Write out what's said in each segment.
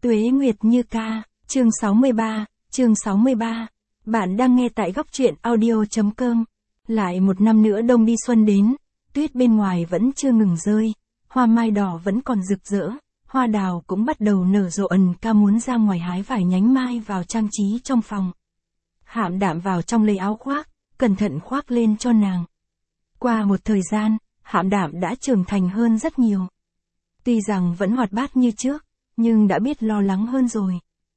Tuế Nguyệt Như Ca, chương 63. Bạn đang nghe tại góc truyện audio.com. Lại một năm nữa đông đi xuân đến, tuyết bên ngoài vẫn chưa ngừng rơi, hoa mai đỏ vẫn còn rực rỡ, hoa đào cũng bắt đầu nở rộ. Ca muốn ra ngoài hái vài nhánh mai vào trang trí trong phòng. Hạm Đạm vào trong lấy áo khoác, cẩn thận khoác lên cho nàng. Qua một thời gian, Hạm Đạm đã trưởng thành hơn rất nhiều. Tuy rằng vẫn hoạt bát như trước, nhưng đã biết lo lắng hơn rồi.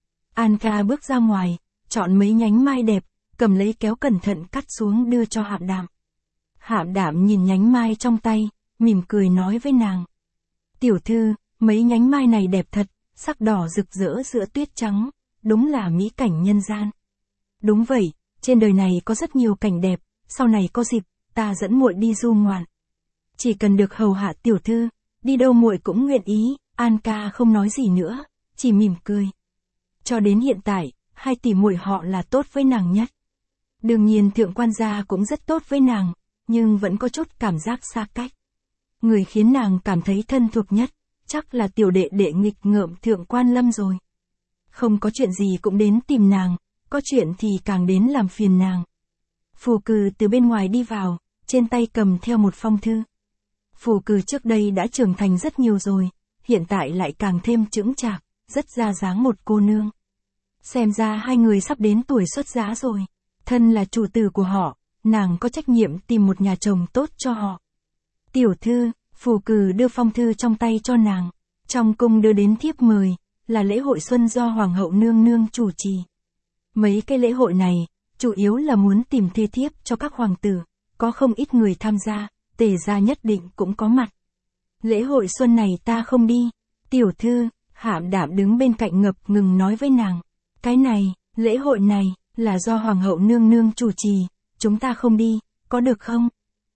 Ca bước ra ngoài, chọn mấy nhánh mai đẹp, cầm lấy kéo cẩn thận cắt xuống đưa cho Hạm Đạm. Hạm Đạm nhìn nhánh mai trong tay, mỉm cười nói với nàng. Tiểu thư, mấy nhánh mai này đẹp thật, sắc đỏ rực rỡ giữa tuyết trắng, đúng là mỹ cảnh nhân gian. Đúng vậy, trên đời này có rất nhiều cảnh đẹp, sau này có dịp, ta dẫn muội đi du ngoạn. Chỉ cần được hầu hạ tiểu thư, đi đâu muội cũng nguyện ý. Ca không nói gì nữa, chỉ mỉm cười. Cho đến hiện tại, hai tỷ muội họ là tốt với nàng nhất. Đương nhiên thượng quan gia cũng rất tốt với nàng, nhưng vẫn có chút cảm giác xa cách. Người khiến nàng cảm thấy thân thuộc nhất, chắc là tiểu đệ đệ nghịch ngợm thượng quan Lâm rồi. Không có chuyện gì cũng đến tìm nàng, có chuyện thì càng đến làm phiền nàng. Phù Cừ từ bên ngoài đi vào, trên tay cầm theo một phong thư. Phù Cừ trước đây đã trưởng thành rất nhiều rồi, hiện tại lại càng thêm chững chạc, rất ra dáng một cô nương. Xem ra hai người sắp đến tuổi xuất giá rồi. Thân là chủ tử của họ, nàng có trách nhiệm tìm một nhà chồng tốt cho họ. Tiểu thư, Phù Cừ đưa phong thư trong tay cho nàng. Trong cung đưa đến thiếp mời, là lễ hội xuân do Hoàng hậu nương nương chủ trì. Mấy cái lễ hội này, chủ yếu là muốn tìm thê thiếp cho các hoàng tử, có không ít người tham gia, Tề gia nhất định cũng có mặt. Lễ hội xuân này ta không đi. Tiểu thư, Hạm Đạm đứng bên cạnh ngập ngừng nói với nàng. Cái này, lễ hội này, là do Hoàng hậu nương nương chủ trì, chúng ta không đi, có được không?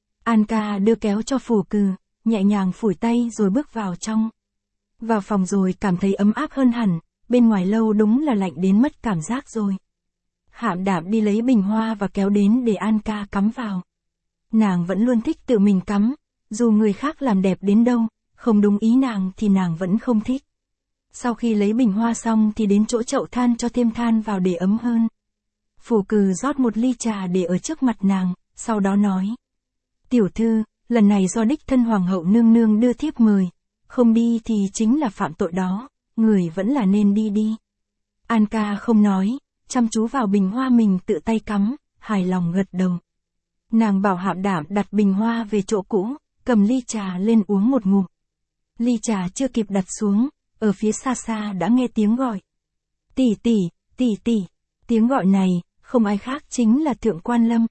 Ca đưa kéo cho Phù Cừ, nhẹ nhàng phủi tay rồi bước vào trong. Vào phòng rồi cảm thấy ấm áp hơn hẳn, bên ngoài lâu đúng là lạnh đến mất cảm giác rồi. Hạm Đạm đi lấy bình hoa và kéo đến để Ca cắm vào. Nàng vẫn luôn thích tự mình cắm, dù người khác làm đẹp đến đâu, không đúng ý nàng thì nàng vẫn không thích. Sau khi lấy bình hoa xong thì đến chỗ chậu than cho thêm than vào để ấm hơn. Phù Cừ rót một ly trà để ở trước mặt nàng, sau đó nói. Tiểu thư, lần này do đích thân Hoàng hậu nương nương đưa thiếp mời, không đi thì chính là phạm tội đó, người vẫn là nên đi đi. Ca không nói, chăm chú vào bình hoa mình tự tay cắm, hài lòng gật đầu. Nàng bảo Hạm Đạm đặt bình hoa về chỗ cũ, cầm ly trà lên uống một ngụm. Ly trà chưa kịp đặt xuống, ở phía xa xa đã nghe tiếng gọi. Tỷ tỷ, tỷ tỷ. Tiếng gọi này, không ai khác chính là thượng quan Lâm.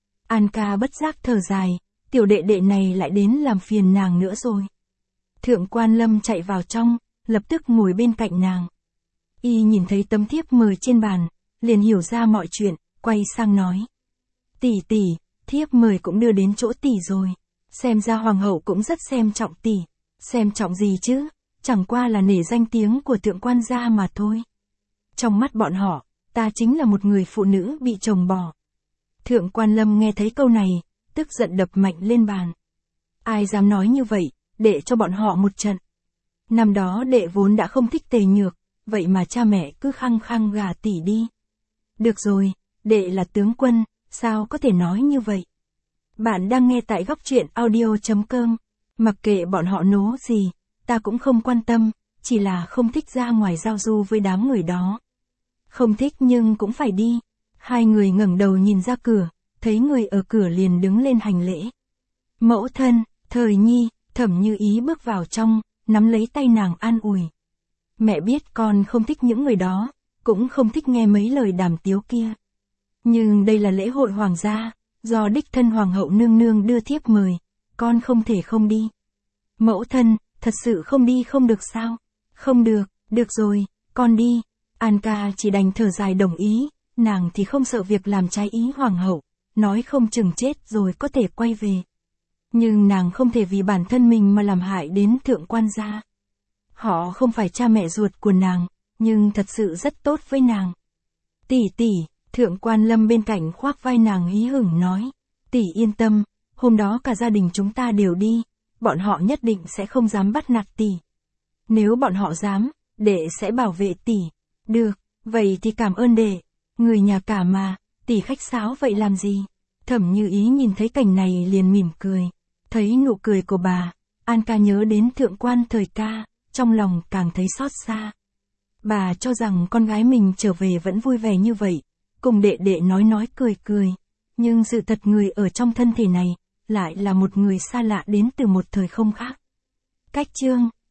Ca bất giác thở dài, tiểu đệ đệ này lại đến làm phiền nàng nữa rồi. Thượng quan Lâm chạy vào trong, lập tức ngồi bên cạnh nàng. Y nhìn thấy tấm thiếp mời trên bàn, liền hiểu ra mọi chuyện, quay sang nói. Tỷ tỷ, thiếp mời cũng đưa đến chỗ tỷ rồi. Xem ra hoàng hậu cũng rất xem trọng tỷ. Xem trọng gì chứ, chẳng qua là nể danh tiếng của thượng quan gia mà thôi. Trong mắt bọn họ, ta chính là một người phụ nữ bị chồng bỏ. Thượng quan Lâm nghe thấy câu này, tức giận đập mạnh lên bàn. Ai dám nói như vậy, để cho bọn họ một trận. Năm đó đệ vốn đã không thích Tề Nhược, vậy mà cha mẹ cứ khăng khăng gả tỷ đi. Được rồi, đệ là tướng quân, sao có thể nói như vậy? Bạn đang nghe tại góc truyện audio.com. Mặc kệ bọn họ nố gì, ta cũng không quan tâm, chỉ là không thích ra ngoài giao du với đám người đó. Không thích nhưng cũng phải đi. Hai người ngẩng đầu nhìn ra cửa, thấy người ở cửa liền đứng lên hành lễ. Mẫu thân, Thời Nhi, Thẩm Như Ý bước vào trong, nắm lấy tay nàng an ủi. Mẹ biết con không thích những người đó, cũng không thích nghe mấy lời đàm tiếu kia. Nhưng đây là lễ hội hoàng gia, do đích thân Hoàng hậu nương nương đưa thiếp mời, con không thể không đi. Mẫu thân, thật sự không đi không được sao? Không được, được rồi, con đi. Ca chỉ đành thở dài đồng ý, nàng thì không sợ việc làm trái ý hoàng hậu, nói không chừng chết rồi có thể quay về. Nhưng nàng không thể vì bản thân mình mà làm hại đến thượng quan gia. Họ không phải cha mẹ ruột của nàng, nhưng thật sự rất tốt với nàng. Tỷ tỷ, thượng quan Lâm bên cạnh khoác vai nàng hí hửng nói. Tỷ yên tâm, hôm đó cả gia đình chúng ta đều đi, bọn họ nhất định sẽ không dám bắt nạt tỷ. Nếu bọn họ dám, đệ sẽ bảo vệ tỷ. Được, vậy thì cảm ơn đệ. Người nhà cả mà, tỷ khách sáo vậy làm gì? Thẩm Như Ý nhìn thấy cảnh này liền mỉm cười. Thấy nụ cười của bà, An ca nhớ đến thượng quan Thời Ca, trong lòng càng thấy xót xa. Bà cho rằng con gái mình trở về vẫn vui vẻ như vậy, cùng đệ đệ nói cười cười. Nhưng sự thật người ở trong thân thể này, lại là một người xa lạ đến từ một thời không khác. Cách chương